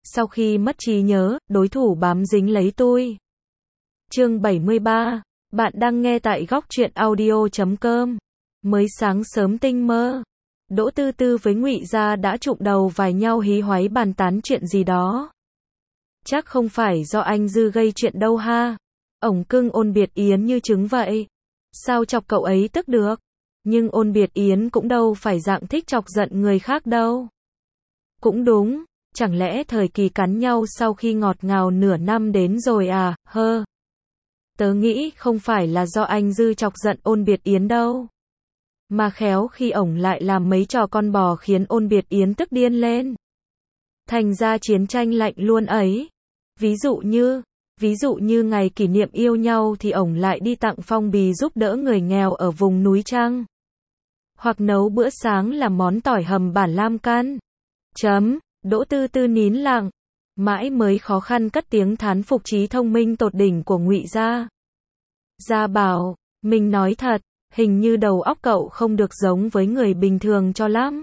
sau khi mất trí nhớ, đối thủ bám dính lấy tôi. Chương 73. Bạn đang nghe tại góc truyện audio.com. Mới sáng sớm tinh mơ, Đỗ Tư Tư với Ngụy Gia đã chụm đầu vào nhau hí hoáy bàn tán chuyện gì đó. Chắc không phải do anh Dư gây chuyện đâu ha. Ổng cưng Ôn Biệt Yến như trứng vậy. Sao chọc cậu ấy tức được? Nhưng Ôn Biệt Yến cũng đâu phải dạng thích chọc giận người khác đâu. Cũng đúng, chẳng lẽ thời kỳ cắn nhau sau khi ngọt ngào nửa năm đến rồi à, hơ. Tớ nghĩ không phải là do anh Dư chọc giận Ôn Biệt Yến đâu. Mà khéo khi ổng lại làm mấy trò con bò khiến Ôn Biệt Yến tức điên lên. Thành ra chiến tranh lạnh luôn ấy. Ví dụ như ngày kỷ niệm yêu nhau thì ổng lại đi tặng phong bì giúp đỡ người nghèo ở vùng núi Trăng. Hoặc nấu bữa sáng làm món tỏi hầm bản lam can. Đỗ Tư Tư nín lặng, mãi mới khó khăn cất tiếng thán phục trí thông minh tột đỉnh của Ngụy Gia. Gia bảo, mình nói thật, hình như đầu óc cậu không được giống với người bình thường cho lắm.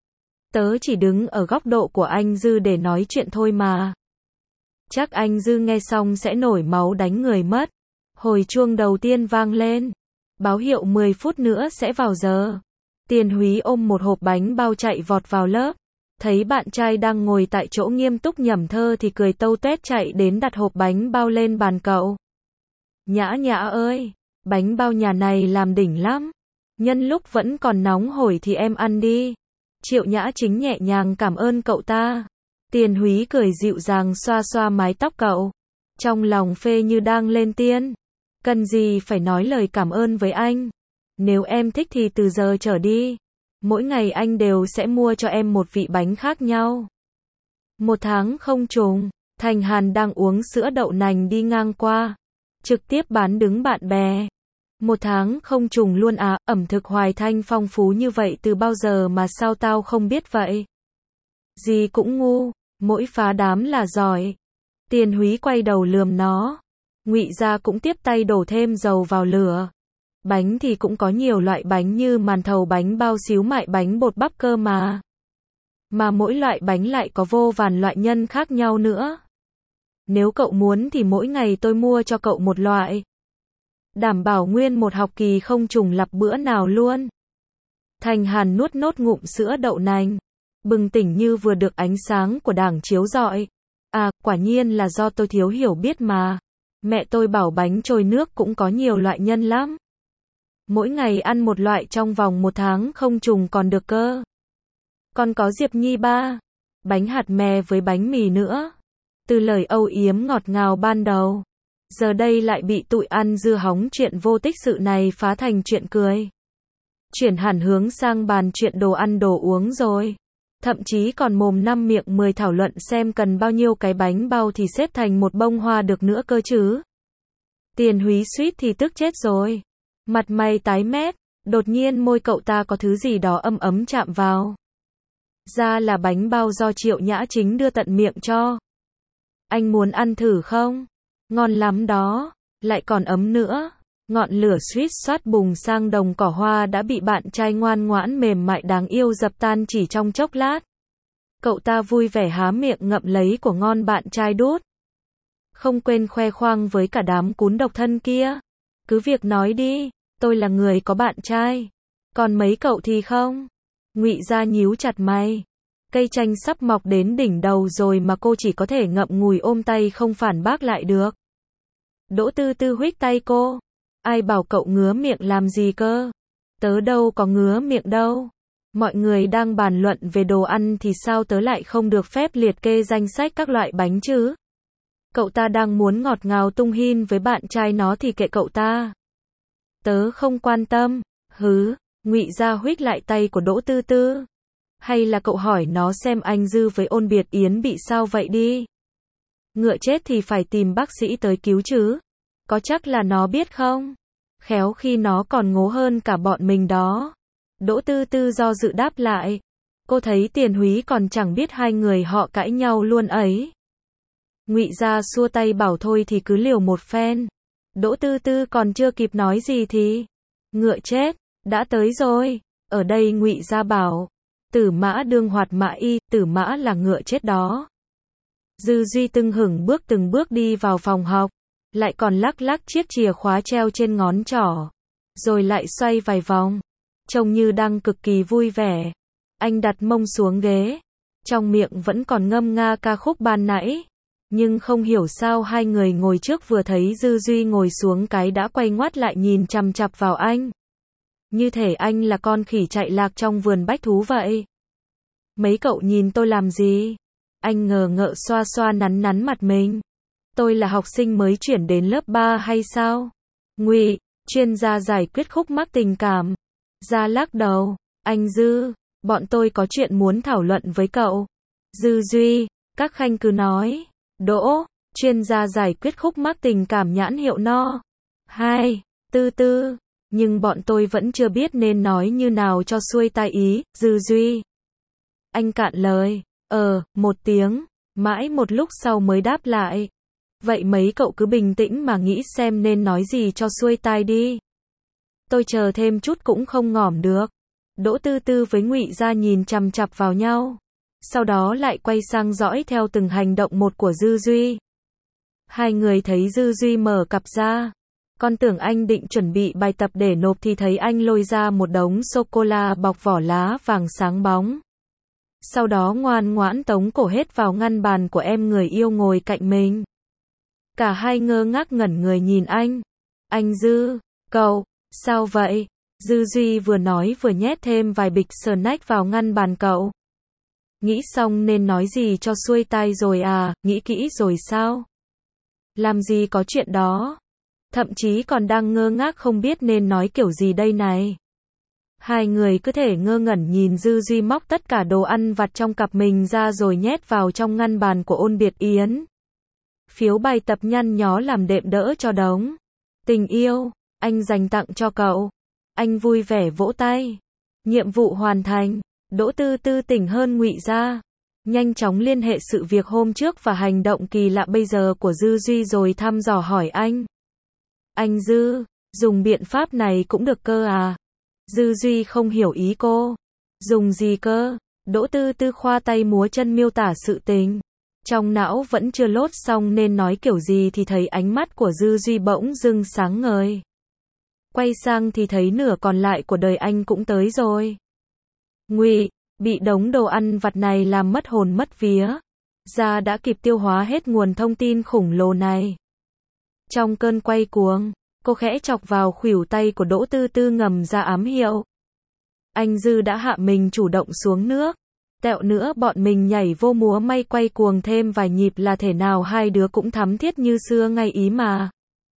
Tớ chỉ đứng ở góc độ của anh Dư để nói chuyện thôi mà. Chắc anh Dư nghe xong sẽ nổi máu đánh người mất. Hồi chuông đầu tiên vang lên, báo hiệu 10 phút nữa sẽ vào giờ. Tiền Húy ôm một hộp bánh bao chạy vọt vào lớp. Thấy bạn trai đang ngồi tại chỗ nghiêm túc nhẩm thơ thì cười tâu tuét chạy đến đặt hộp bánh bao lên bàn cậu. Nhã Nhã ơi, bánh bao nhà này làm đỉnh lắm. Nhân lúc vẫn còn nóng hổi thì em ăn đi. Triệu Nhã Chính nhẹ nhàng cảm ơn cậu ta. Tiền Húy cười dịu dàng xoa xoa mái tóc cậu. Trong lòng phê như đang lên tiên. Cần gì phải nói lời cảm ơn với anh. Nếu em thích thì từ giờ trở đi, mỗi ngày anh đều sẽ mua cho em một vị bánh khác nhau. Một tháng không trùng, Thành Hàn đang uống sữa đậu nành đi ngang qua. Trực tiếp bán đứng bạn bè. Một tháng không trùng luôn à, ẩm thực Hoài Thanh phong phú như vậy từ bao giờ mà sao tao không biết vậy? Gì cũng ngu, mỗi phá đám là giỏi. Tiền Húy quay đầu lườm nó. Ngụy Gia cũng tiếp tay đổ thêm dầu vào lửa. Bánh thì cũng có nhiều loại bánh như màn thầu, bánh bao xíu mại, bánh bột bắp cơ mà. Mà mỗi loại bánh lại có vô vàn loại nhân khác nhau nữa. Nếu cậu muốn thì mỗi ngày tôi mua cho cậu một loại. Đảm bảo nguyên một học kỳ không trùng lặp bữa nào luôn. Thành Hàn nuốt nốt ngụm sữa đậu nành, bừng tỉnh như vừa được ánh sáng của đảng chiếu rọi. À, quả nhiên là do tôi thiếu hiểu biết mà. Mẹ tôi bảo bánh trôi nước cũng có nhiều loại nhân lắm. Mỗi ngày ăn một loại trong vòng một tháng không trùng còn được cơ. Còn có Diệp Nhi ba, bánh hạt mè với bánh mì nữa. Từ lời âu yếm ngọt ngào ban đầu, giờ đây lại bị tụi ăn dưa hóng chuyện vô tích sự này phá thành chuyện cười. Chuyển hẳn hướng sang bàn chuyện đồ ăn đồ uống rồi. Thậm chí còn mồm năm miệng 10 thảo luận xem cần bao nhiêu cái bánh bao thì xếp thành một bông hoa được nữa cơ chứ. Tiền Húy suýt thì tức chết rồi. Mặt mày tái mét, đột nhiên môi cậu ta có thứ gì đó ấm ấm chạm vào. Ra là bánh bao do Triệu Nhã Chính đưa tận miệng cho. Anh muốn ăn thử không? Ngon lắm đó, lại còn ấm nữa. Ngọn lửa suýt xoát bùng sang đồng cỏ hoa đã bị bạn trai ngoan ngoãn mềm mại đáng yêu dập tan chỉ trong chốc lát. Cậu ta vui vẻ há miệng ngậm lấy của ngon bạn trai đút. Không quên khoe khoang với cả đám cún độc thân kia. Cứ việc nói đi, tôi là người có bạn trai. Còn mấy cậu thì không? Ngụy Gia nhíu chặt mày. Cây chanh sắp mọc đến đỉnh đầu rồi mà cô chỉ có thể ngậm ngùi ôm tay không phản bác lại được. Đỗ Tư Tư huých tay cô. Ai bảo cậu ngứa miệng làm gì cơ? Tớ đâu có ngứa miệng đâu. Mọi người đang bàn luận về đồ ăn thì sao tớ lại không được phép liệt kê danh sách các loại bánh chứ? Cậu ta đang muốn ngọt ngào tung hin với bạn trai nó thì kệ cậu ta. Tớ không quan tâm. Ngụy Gia huých lại tay của Đỗ Tư Tư. Hay là cậu hỏi nó xem anh Dư với Ôn Biệt Yến bị sao vậy đi. Ngựa chết thì phải tìm bác sĩ tới cứu chứ. Có chắc là nó biết không? Khéo khi nó còn ngố hơn cả bọn mình đó. Đỗ Tư Tư do dự đáp lại. Cô thấy Tiền Húy còn chẳng biết hai người họ cãi nhau luôn ấy. Ngụy Gia xua tay bảo thôi thì cứ liều một phen. Đỗ Tư Tư còn chưa kịp nói gì thì ngựa chết đã tới rồi. Ở đây Ngụy Gia bảo, tử mã đương hoạt mã y, tử mã là ngựa chết đó. Dư Duy từng bước đi vào phòng học, lại còn lắc lắc chiếc chìa khóa treo trên ngón trỏ, rồi lại xoay vài vòng, trông như đang cực kỳ vui vẻ. Anh đặt mông xuống ghế, trong miệng vẫn còn ngâm nga ca khúc ban nãy, nhưng không hiểu sao hai người ngồi trước vừa thấy Dư Duy ngồi xuống cái đã quay ngoắt lại nhìn chằm chằm vào anh. Như thể anh là con khỉ chạy lạc trong vườn bách thú vậy. Mấy cậu nhìn tôi làm gì? Anh ngờ ngợ xoa xoa nắn nắn mặt mình. Tôi là học sinh mới chuyển đến lớp 3 hay sao? Ngụy, chuyên gia giải quyết khúc mắc tình cảm. Gia lắc đầu, anh Dư, bọn tôi có chuyện muốn thảo luận với cậu. Dư Duy, các khanh cứ nói. Đỗ, chuyên gia giải quyết khúc mắc tình cảm nhãn hiệu no. 2, Tư Tư, nhưng bọn tôi vẫn chưa biết nên nói như nào cho xuôi tai ý. Dư Duy. Anh cạn lời, một tiếng, mãi một lúc sau mới đáp lại. Vậy mấy cậu cứ bình tĩnh mà nghĩ xem nên nói gì cho xuôi tai đi. Tôi chờ thêm chút cũng không ngỏm được. Đỗ Tư Tư với Ngụy Gia nhìn chằm chằm vào nhau, sau đó lại quay sang dõi theo từng hành động một của Dư Duy. Hai người thấy Dư Duy mở cặp ra, con tưởng anh định chuẩn bị bài tập để nộp thì thấy anh lôi ra một đống sô-cô-la bọc vỏ lá vàng sáng bóng. Sau đó ngoan ngoãn tống cổ hết vào ngăn bàn của em người yêu ngồi cạnh mình. Cả hai ngơ ngác ngẩn người nhìn anh. Anh Dư, cậu, sao vậy? Dư Duy vừa nói vừa nhét thêm vài bịch snack vào ngăn bàn cậu. Nghĩ xong nên nói gì cho xuôi tai rồi à, nghĩ kỹ rồi sao? Làm gì có chuyện đó. Thậm chí còn đang ngơ ngác không biết nên nói kiểu gì đây này. Hai người cứ thể ngơ ngẩn nhìn Dư Duy móc tất cả đồ ăn vặt trong cặp mình ra rồi nhét vào trong ngăn bàn của Ôn Biệt Yến. Phiếu bài tập nhăn nhó làm đệm đỡ cho đống. Tình yêu, anh dành tặng cho cậu. Anh vui vẻ vỗ tay. Nhiệm vụ hoàn thành. Đỗ Tư Tư tỉnh hơn Ngụy Gia. Nhanh chóng liên hệ sự việc hôm trước và hành động kỳ lạ bây giờ của Dư Duy rồi thăm dò hỏi anh. Anh Dư, dùng biện pháp này cũng được cơ à? Dư Duy không hiểu ý cô. Dùng gì cơ? Đỗ Tư Tư khoa tay múa chân miêu tả sự tình. Trong não vẫn chưa lốt xong nên nói kiểu gì thì thấy ánh mắt của Dư Duy bỗng dưng sáng ngời. Quay sang thì thấy nửa còn lại của đời anh cũng tới rồi. Ngụy, bị đống đồ ăn vặt này làm mất hồn mất vía. Gia đã kịp tiêu hóa hết nguồn thông tin khổng lồ này. Trong cơn quay cuồng, cô khẽ chọc vào khuỷu tay của Đỗ Tư Tư ngầm ra ám hiệu. Anh Dư đã hạ mình chủ động xuống nước. Tẹo nữa bọn mình nhảy vô múa may quay cuồng thêm vài nhịp là thể nào hai đứa cũng thắm thiết như xưa ngay ý mà.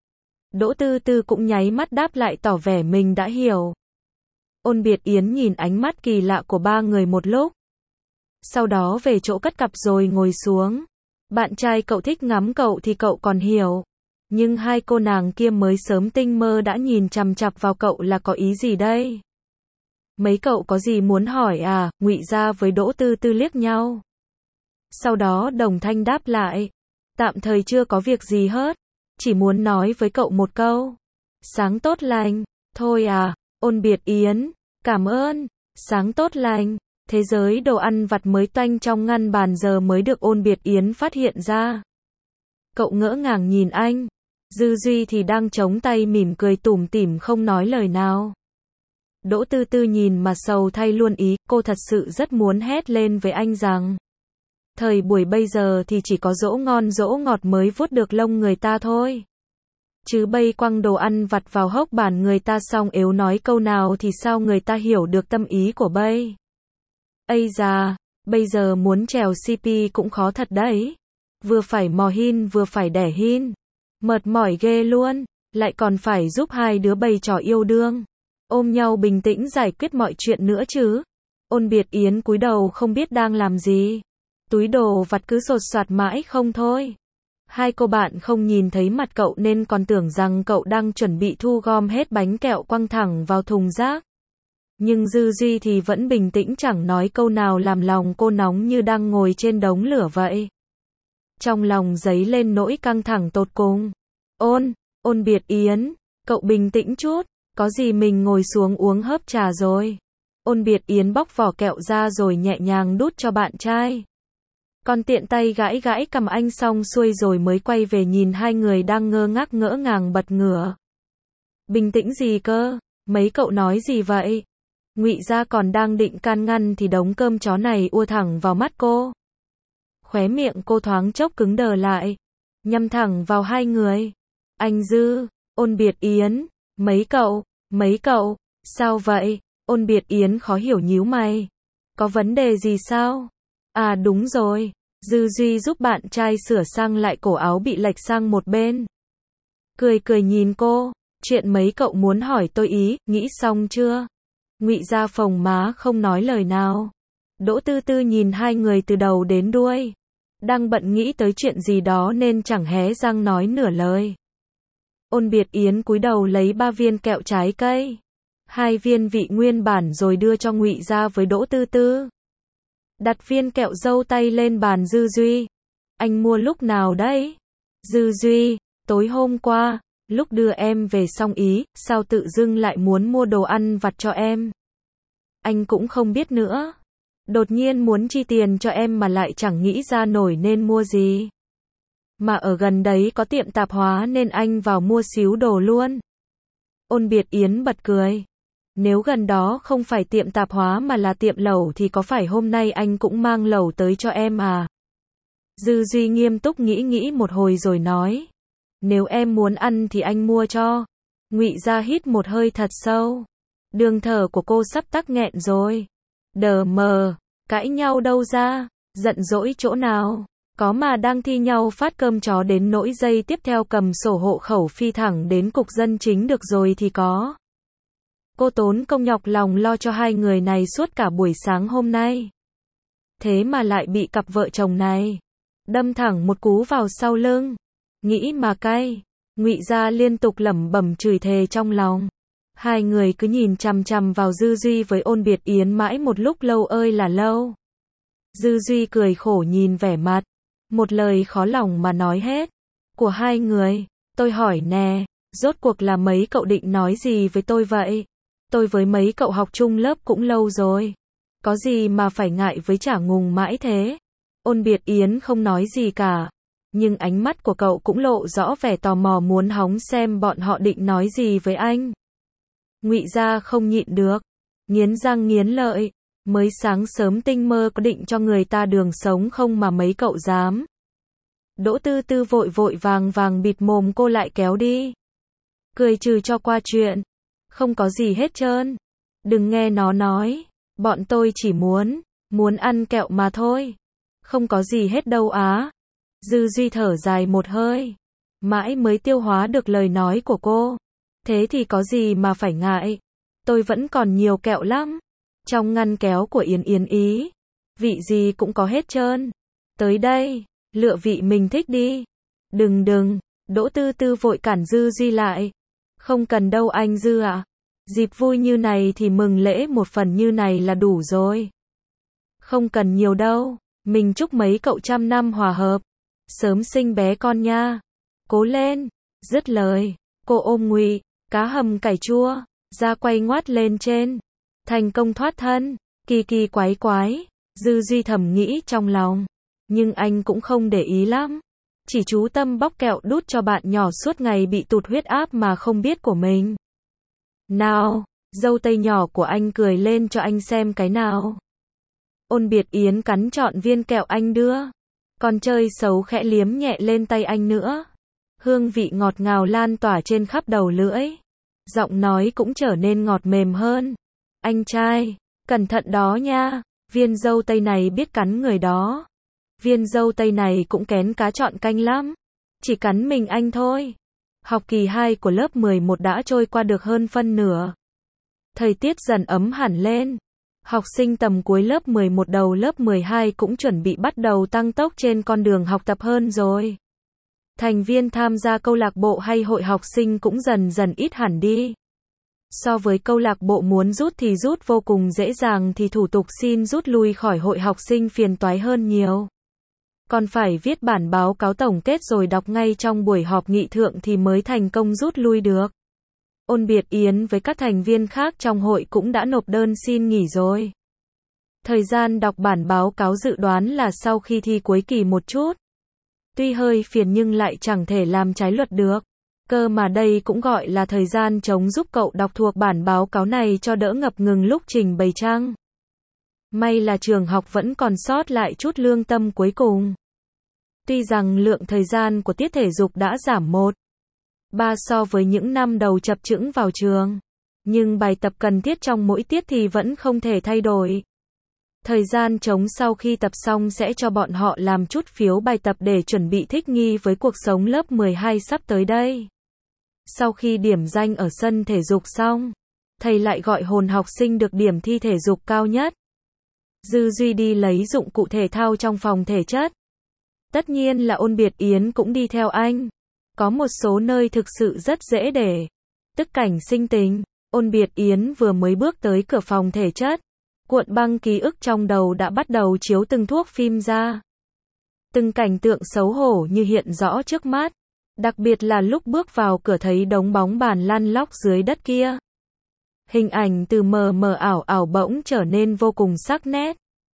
Đỗ Tư Tư cũng nháy mắt đáp lại tỏ vẻ mình đã hiểu. Ôn Biệt Yến nhìn ánh mắt kỳ lạ của ba người một lúc. Sau đó về chỗ cất cặp rồi ngồi xuống. Bạn trai cậu thích ngắm cậu thì cậu còn hiểu. Nhưng hai cô nàng kia mới sớm tinh mơ đã nhìn chằm chặp vào cậu là có ý gì đây? Mấy cậu có gì muốn hỏi à? Ngụy Gia với Đỗ Tư Tư liếc nhau. Sau đó đồng thanh đáp lại. Tạm thời chưa có việc gì hết. Chỉ muốn nói với cậu một câu. Sáng tốt lành. Thôi à, Ôn Biệt Yến. Cảm ơn. Sáng tốt lành. Thế giới đồ ăn vặt mới toanh trong ngăn bàn giờ mới được Ôn Biệt Yến phát hiện ra. Cậu ngỡ ngàng nhìn anh. Dư Duy thì đang chống tay mỉm cười tủm tỉm không nói lời nào. Đỗ Tư Tư nhìn mà sầu thay luôn ý, cô thật sự rất muốn hét lên với anh rằng. Thời buổi bây giờ thì chỉ có dỗ ngon dỗ ngọt mới vuốt được lông người ta thôi. Chứ bây quăng đồ ăn vặt vào hốc bàn người ta xong ếu nói câu nào thì sao người ta hiểu được tâm ý của bây. Ây da, bây giờ muốn trèo CP cũng khó thật đấy. Vừa phải mò hin vừa phải đẻ hin. Mệt mỏi ghê luôn, lại còn phải giúp hai đứa bày trò yêu đương. Ôm nhau bình tĩnh giải quyết mọi chuyện nữa chứ. Ôn Biệt Yến cúi đầu không biết đang làm gì. Túi đồ vặt cứ sột soạt mãi không thôi. Hai cô bạn không nhìn thấy mặt cậu nên còn tưởng rằng cậu đang chuẩn bị thu gom hết bánh kẹo quăng thẳng vào thùng rác. Nhưng Dư Duy thì vẫn bình tĩnh chẳng nói câu nào làm lòng cô nóng như đang ngồi trên đống lửa vậy. Trong lòng dấy lên nỗi căng thẳng tột cùng. Ôn Biệt Yến, cậu bình tĩnh chút, có gì mình ngồi xuống uống hớp trà rồi. Ôn Biệt Yến bóc vỏ kẹo ra rồi nhẹ nhàng đút cho bạn trai. Còn tiện tay gãi gãi cằm anh xong xuôi rồi mới quay về nhìn hai người đang ngơ ngác ngỡ ngàng bật ngửa. Bình tĩnh gì cơ? Mấy cậu nói gì vậy? Ngụy Gia còn đang định can ngăn thì đống cơm chó này ua thẳng vào mắt cô. Khóe miệng cô thoáng chốc cứng đờ lại, nhắm thẳng vào hai người. Anh Dư, Ôn Biệt Yến, mấy cậu, sao vậy? Ôn Biệt Yến khó hiểu nhíu mày. Có vấn đề gì sao? À đúng rồi, Dư Duy giúp bạn trai sửa sang lại cổ áo bị lệch sang một bên. Cười cười nhìn cô, chuyện mấy cậu muốn hỏi tôi ý, nghĩ xong chưa? Ngụy Gia phồng má không nói lời nào. Đỗ Tư Tư nhìn hai người từ đầu đến đuôi. Đang bận nghĩ tới chuyện gì đó nên chẳng hé răng nói nửa lời. Ôn Biệt Yến cúi đầu lấy 3 viên kẹo trái cây. 2 viên vị nguyên bản rồi đưa cho Ngụy Gia với Đỗ Tư Tư. Đặt viên kẹo dâu tay lên bàn Dư Duy. Anh mua lúc nào đấy? Dư Duy, tối hôm qua, lúc đưa em về xong ý, sao tự dưng lại muốn mua đồ ăn vặt cho em? Anh cũng không biết nữa. Đột nhiên muốn chi tiền cho em mà lại chẳng nghĩ ra nổi nên mua gì. Mà ở gần đấy có tiệm tạp hóa nên anh vào mua xíu đồ luôn. Ôn Biệt Yến bật cười. Nếu gần đó không phải tiệm tạp hóa mà là tiệm lẩu thì có phải hôm nay anh cũng mang lẩu tới cho em à? Dư Duy nghiêm túc nghĩ một hồi rồi nói. Nếu em muốn ăn thì anh mua cho. Ngụy Gia hít một hơi thật sâu. Đường thở của cô sắp tắc nghẹn rồi. Đờ mờ, cãi nhau đâu ra, giận dỗi chỗ nào, có mà đang thi nhau phát cơm chó đến nỗi giây tiếp theo cầm sổ hộ khẩu phi thẳng đến cục dân chính được rồi thì có. Cô tốn công nhọc lòng lo cho hai người này suốt cả buổi sáng hôm nay. Thế mà lại bị cặp vợ chồng này đâm thẳng một cú vào sau lưng. Nghĩ mà cay, Ngụy Gia liên tục lẩm bẩm chửi thề trong lòng. Hai người cứ nhìn chằm chằm vào Dư Duy với Ôn Biệt Yến mãi một lúc lâu ơi là lâu. Dư Duy cười khổ nhìn vẻ mặt, một lời khó lòng mà nói hết, của hai người. Tôi hỏi nè, rốt cuộc là mấy cậu định nói gì với tôi vậy? Tôi với mấy cậu học chung lớp cũng lâu rồi. Có gì mà phải ngại với chả ngùng mãi thế? Ôn Biệt Yến không nói gì cả. Nhưng ánh mắt của cậu cũng lộ rõ vẻ tò mò muốn hóng xem bọn họ định nói gì với anh. Ngụy Gia không nhịn được, nghiến răng nghiến lợi, mới sáng sớm tinh mơ có định cho người ta đường sống không mà mấy cậu dám. Đỗ Tư Tư vội vàng bịt mồm cô lại kéo đi. Cười trừ cho qua chuyện, không có gì hết trơn. Đừng nghe nó nói, bọn tôi chỉ muốn ăn kẹo mà thôi. Không có gì hết đâu á. Dư Duy thở dài một hơi, mãi mới tiêu hóa được lời nói của cô. Thế thì có gì mà phải ngại, tôi vẫn còn nhiều kẹo lắm. Trong ngăn kéo của Yến ý, vị gì cũng có hết trơn. Tới đây, lựa vị mình thích đi. Đừng, Đỗ Tư Tư vội cản Dư Duy lại. Không cần đâu anh Dư ạ. Dịp vui như này thì mừng lễ một phần như này là đủ rồi. Không cần nhiều đâu, mình chúc mấy cậu trăm năm hòa hợp, sớm sinh bé con nha. Cố lên. Dứt lời, cô ôm Ngụy cá hầm cải chua ra quay ngoắt lên trên. Thành công thoát thân. Kỳ quái. Dư Duy thầm nghĩ trong lòng, nhưng anh cũng không để ý lắm, chỉ chú tâm bóc kẹo đút cho bạn nhỏ suốt ngày bị tụt huyết áp mà không biết của mình. Nào, dâu tây nhỏ của anh cười lên cho anh xem cái nào. Ôn Biệt Yến cắn trọn viên kẹo anh đưa, còn chơi xấu khẽ liếm nhẹ lên tay anh nữa. Hương vị ngọt ngào lan tỏa trên khắp đầu lưỡi. Giọng nói cũng trở nên ngọt mềm hơn. Anh trai, cẩn thận đó nha, viên dâu tây này biết cắn người đó. Viên dâu tây này cũng kén cá chọn canh lắm, chỉ cắn mình anh thôi. Học kỳ 2 của lớp 11 đã trôi qua được hơn phân nửa. Thời tiết dần ấm hẳn lên. Học sinh tầm cuối lớp 11 đầu lớp 12 cũng chuẩn bị bắt đầu tăng tốc trên con đường học tập hơn rồi. Thành viên tham gia câu lạc bộ hay hội học sinh cũng dần ít hẳn đi. So với câu lạc bộ muốn rút thì rút vô cùng dễ dàng thì thủ tục xin rút lui khỏi hội học sinh phiền toái hơn nhiều. Còn phải viết bản báo cáo tổng kết rồi đọc ngay trong buổi họp nghị thượng thì mới thành công rút lui được. Ôn Biệt Yến với các thành viên khác trong hội cũng đã nộp đơn xin nghỉ rồi. Thời gian đọc bản báo cáo dự đoán là sau khi thi cuối kỳ một chút. Tuy hơi phiền nhưng lại chẳng thể làm trái luật được. Cơ mà đây cũng gọi là thời gian trống giúp cậu đọc thuộc bản báo cáo này cho đỡ ngập ngừng lúc trình bày chăng. May là trường học vẫn còn sót lại chút lương tâm cuối cùng. Tuy rằng lượng thời gian của tiết thể dục đã giảm 1/3 so với những năm đầu chập chững vào trường, nhưng bài tập cần thiết trong mỗi tiết thì vẫn không thể thay đổi. Thời gian trống sau khi tập xong sẽ cho bọn họ làm chút phiếu bài tập để chuẩn bị thích nghi với cuộc sống lớp 12 sắp tới đây. Sau khi điểm danh ở sân thể dục xong, thầy lại gọi hồn học sinh được điểm thi thể dục cao nhất. Dư Duy đi lấy dụng cụ thể thao trong phòng thể chất. Tất nhiên là Ôn Biệt Yến cũng đi theo anh. Có một số nơi thực sự rất dễ để tức cảnh sinh tình. Ôn Biệt Yến vừa mới bước tới cửa phòng thể chất, cuộn băng ký ức trong đầu đã bắt đầu chiếu từng thuốc phim ra. Từng cảnh tượng xấu hổ như hiện rõ trước mắt. Đặc biệt là lúc bước vào cửa thấy đống bóng bàn lăn lóc dưới đất kia. Hình ảnh từ mờ mờ ảo ảo bỗng trở nên vô cùng sắc nét.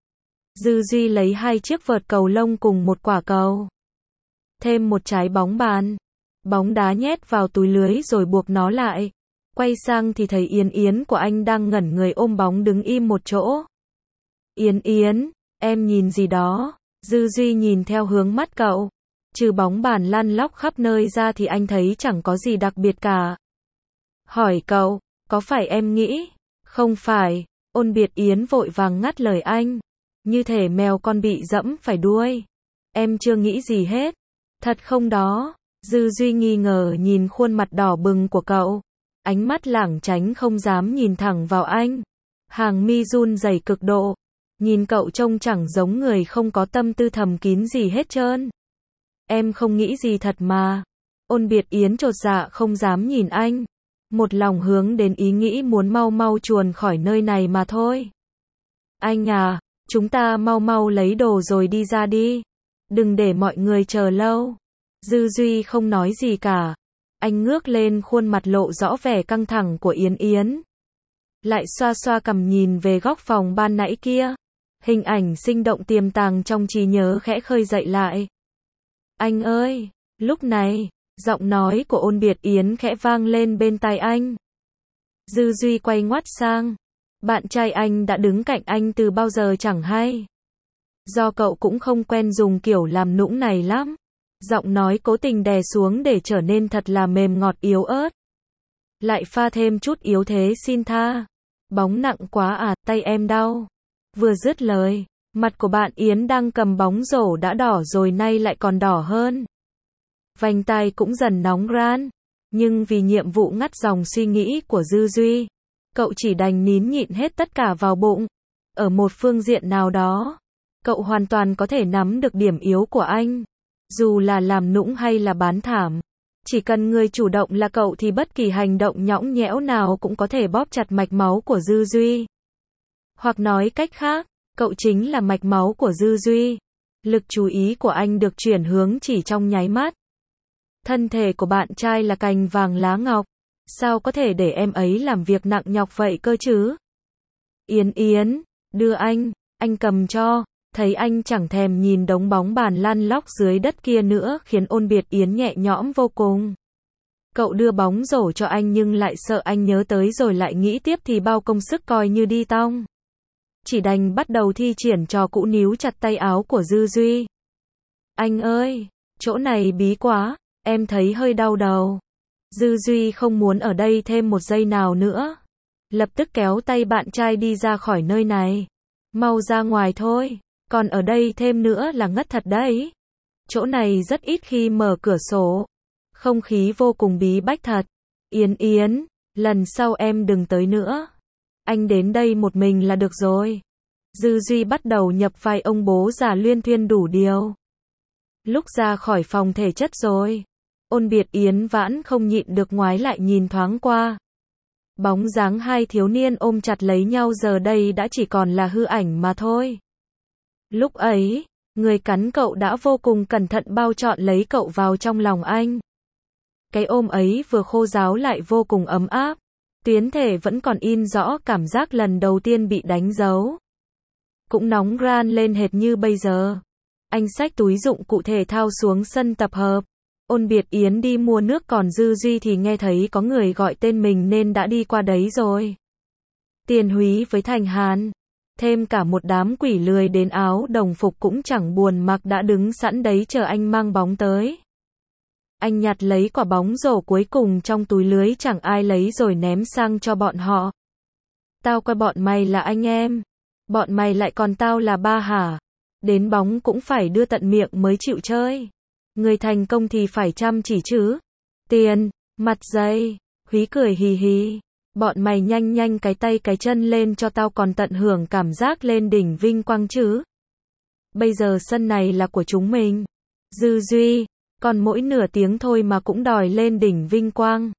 Dư Duy lấy 2 chiếc vợt cầu lông cùng một quả cầu. Thêm một trái bóng bàn. Bóng đá nhét vào túi lưới rồi buộc nó lại. Quay sang thì thấy Yến Yến của anh đang ngẩn người ôm bóng đứng im một chỗ. Yến Yến, em nhìn gì đó? Dư Duy nhìn theo hướng mắt cậu. Trừ bóng bàn lăn lóc khắp nơi ra thì anh thấy chẳng có gì đặc biệt cả. Hỏi cậu, có phải em nghĩ? Không phải. Ôn Biệt Yến vội vàng ngắt lời anh. Như thể mèo con bị dẫm phải đuôi. Em chưa nghĩ gì hết. Thật không đó? Dư Duy nghi ngờ nhìn khuôn mặt đỏ bừng của cậu. Ánh mắt lảng tránh không dám nhìn thẳng vào anh. Hàng mi run rẩy cực độ. Nhìn cậu trông chẳng giống người không có tâm tư thầm kín gì hết trơn. Em không nghĩ gì thật mà. Ôn Biệt Yến chột dạ không dám nhìn anh. Một lòng hướng đến ý nghĩ muốn mau mau chuồn khỏi nơi này mà thôi. Anh à, chúng ta mau mau lấy đồ rồi đi ra đi. Đừng để mọi người chờ lâu. Dư Duy không nói gì cả. Anh ngước lên khuôn mặt lộ rõ vẻ căng thẳng của Yến Yến. Lại xoa xoa cằm nhìn về góc phòng ban nãy kia. Hình ảnh sinh động tiềm tàng trong trí nhớ khẽ khơi dậy lại. Anh ơi, lúc này, giọng nói của Ôn Biệt Yến khẽ vang lên bên tai anh. Dư Duy quay ngoắt sang. Bạn trai anh đã đứng cạnh anh từ bao giờ chẳng hay. Do cậu cũng không quen dùng kiểu làm nũng này lắm. Giọng nói cố tình đè xuống để trở nên thật là mềm ngọt yếu ớt. Lại pha thêm chút yếu thế xin tha. Bóng nặng quá à, tay em đau. Vừa dứt lời, mặt của bạn Yến đang cầm bóng rổ đã đỏ rồi nay lại còn đỏ hơn. Vành tai cũng dần nóng ran. Nhưng vì nhiệm vụ ngắt dòng suy nghĩ của Dư Duy, cậu chỉ đành nín nhịn hết tất cả vào bụng. Ở một phương diện nào đó, cậu hoàn toàn có thể nắm được điểm yếu của anh. Dù là làm nũng hay là bán thảm. Chỉ cần người chủ động là cậu thì bất kỳ hành động nhõng nhẽo nào cũng có thể bóp chặt mạch máu của Dư Duy. Hoặc nói cách khác, cậu chính là mạch máu của Dư Duy. Lực chú ý của anh được chuyển hướng chỉ trong nháy mắt. Thân thể của bạn trai là cành vàng lá ngọc. Sao có thể để em ấy làm việc nặng nhọc vậy cơ chứ? Yến Yến, đưa anh cầm cho. Thấy anh chẳng thèm nhìn đống bóng bàn lăn lóc dưới đất kia nữa khiến Ôn Biệt Yến nhẹ nhõm vô cùng. Cậu đưa bóng rổ cho anh nhưng lại sợ anh nhớ tới rồi lại nghĩ tiếp thì bao công sức coi như đi tong. Chỉ đành bắt đầu thi triển trò cũ níu chặt tay áo của Dư Duy. Anh ơi, chỗ này bí quá, em thấy hơi đau đầu. Dư Duy không muốn ở đây thêm một giây nào nữa. Lập tức kéo tay bạn trai đi ra khỏi nơi này. Mau ra ngoài thôi. Còn ở đây thêm nữa là ngất thật đấy. Chỗ này rất ít khi mở cửa sổ. Không khí vô cùng bí bách thật. Yến Yến, lần sau em đừng tới nữa. Anh đến đây một mình là được rồi. Dư Duy bắt đầu nhập vai ông bố già luyên thuyên đủ điều. Lúc ra khỏi phòng thể chất rồi, Ôn Biệt Yến vãn không nhịn được ngoái lại nhìn thoáng qua. Bóng dáng hai thiếu niên ôm chặt lấy nhau giờ đây đã chỉ còn là hư ảnh mà thôi. Lúc ấy, người cắn cậu đã vô cùng cẩn thận bao trọn lấy cậu vào trong lòng anh. Cái ôm ấy vừa khô ráo lại vô cùng ấm áp. Tuyến thể vẫn còn in rõ cảm giác lần đầu tiên bị đánh dấu. cũng nóng ran lên hệt như bây giờ. Anh xách túi dụng cụ thể thao xuống sân tập hợp. Ôn Biệt Yến đi mua nước còn Dư Duy thì nghe thấy có người gọi tên mình nên đã đi qua đấy rồi. Tiền Húy với Thành Hàn, thêm cả một đám quỷ lười đến áo đồng phục cũng chẳng buồn mặc đã đứng sẵn đấy chờ anh mang bóng tới. Anh nhặt lấy quả bóng rổ cuối cùng trong túi lưới chẳng ai lấy rồi ném sang cho bọn họ. Tao coi bọn mày là anh em, bọn mày lại còn tao là ba hả? Đến bóng cũng phải đưa tận miệng mới chịu chơi. Người thành công thì phải chăm chỉ chứ. Tiền, mặt dày, Húy cười hì hì. Bọn mày nhanh nhanh cái tay cái chân lên cho tao còn tận hưởng cảm giác lên đỉnh vinh quang chứ. Bây giờ sân này là của chúng mình. Dư Duy, còn mỗi nửa tiếng thôi mà cũng đòi lên đỉnh vinh quang.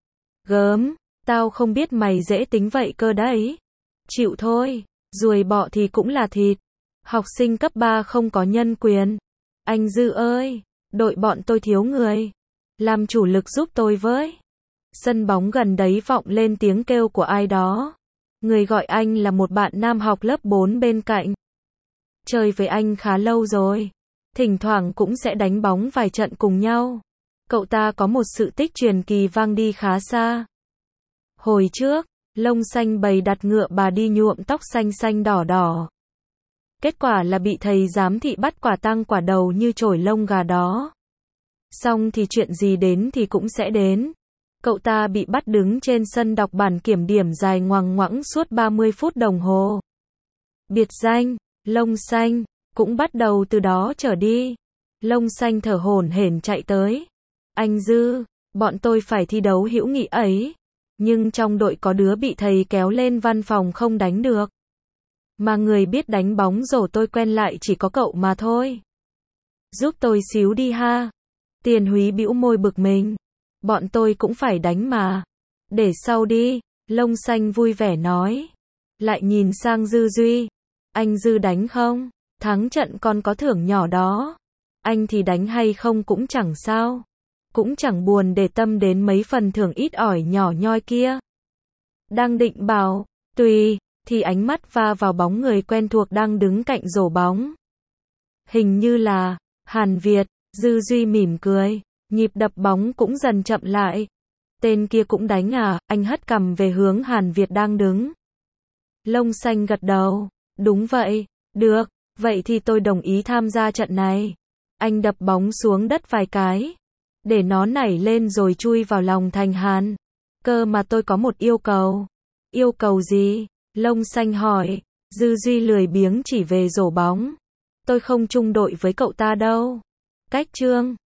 Gớm, tao không biết mày dễ tính vậy cơ đấy. Chịu thôi, ruồi bọ thì cũng là thịt. Học sinh cấp 3 không có nhân quyền. Anh Dư ơi, đội bọn tôi thiếu người. Làm chủ lực giúp tôi với. Sân bóng gần đấy vọng lên tiếng kêu của ai đó. Người gọi anh là một bạn nam học lớp 4 bên cạnh. Chơi với anh khá lâu rồi. Thỉnh thoảng cũng sẽ đánh bóng vài trận cùng nhau. Cậu ta có một sự tích truyền kỳ vang đi khá xa. Hồi trước, lông xanh bầy đặt ngựa bà đi nhuộm tóc xanh xanh đỏ đỏ. Kết quả là bị thầy giám thị bắt quả tang quả đầu như chổi lông gà đó. Xong thì chuyện gì đến thì cũng sẽ đến. Cậu ta bị bắt đứng trên sân đọc bản kiểm điểm dài ngoằng ngoẵng suốt 30 phút đồng hồ. Biệt danh, lông xanh, cũng bắt đầu từ đó trở đi. Lông xanh thở hổn hển chạy tới. Anh Dư, bọn tôi phải thi đấu hữu nghị ấy. Nhưng trong đội có đứa bị thầy kéo lên văn phòng không đánh được. Mà người biết đánh bóng rổ tôi quen lại chỉ có cậu mà thôi. Giúp tôi xíu đi ha. Tiền Húy bĩu môi bực mình. Bọn tôi cũng phải đánh mà. Để sau đi, lông xanh vui vẻ nói. Lại nhìn sang Dư Duy. Anh Dư đánh không? Thắng trận còn có thưởng nhỏ đó. Anh thì đánh hay không cũng chẳng sao. Cũng chẳng buồn để tâm đến mấy phần thưởng ít ỏi nhỏ nhoi kia. Đang định bảo, tùy, thì ánh mắt va vào bóng người quen thuộc đang đứng cạnh rổ bóng. Hình như là Hàn Việt. Dư Duy mỉm cười, nhịp đập bóng cũng dần chậm lại. Tên kia cũng đánh à? Anh hất cằm về hướng Hàn Việt đang đứng. Lông xanh gật đầu, đúng vậy, được, vậy thì tôi đồng ý tham gia trận này. Anh đập bóng xuống đất vài cái, để nó nảy lên rồi chui vào lòng Thành Hàn. Cơ mà tôi có một yêu cầu. Yêu cầu gì? Lông xanh hỏi. Dư Duy lười biếng chỉ về rổ bóng. Tôi không chung đội với cậu ta đâu. Cách Trương,